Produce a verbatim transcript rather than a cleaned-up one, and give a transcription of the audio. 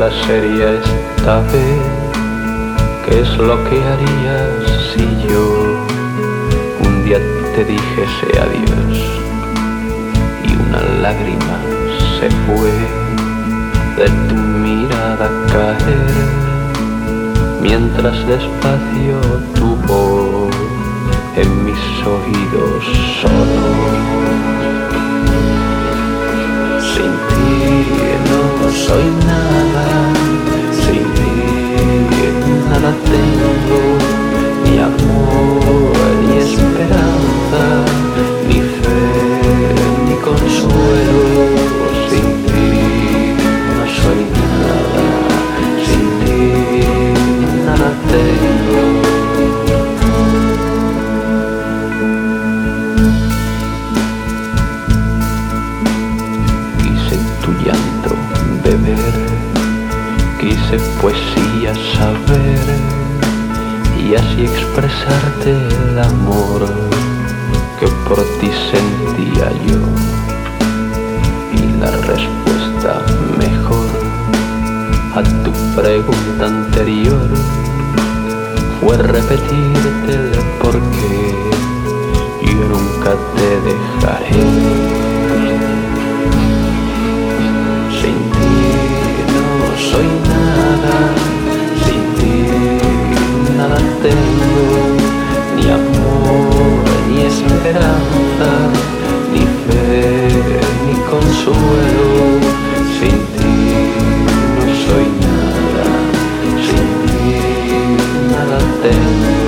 nada sería esta vez. ¿Qué es lo que harías si yo un día te dijese adiós y una lágrima se fue de tu mirada caer, mientras despacio tu voz en mis oídos sonó? Sin ti no soy nada, sin ti nada tengo, ni amor, ni esperanza, ni fe, ni consuelo. Sin ti no soy nada, sin ti nada tengo. Quise poesía saber y así expresarte el amor que por ti sentía yo. Y la respuesta mejor a tu pregunta anterior fue repetirte el porqué yo nunca te dejaré. Soy nada, sin ti nada tengo, ni amor, ni esperanza, ni fe, ni consuelo. Sin ti no soy nada, sin ti nada tengo.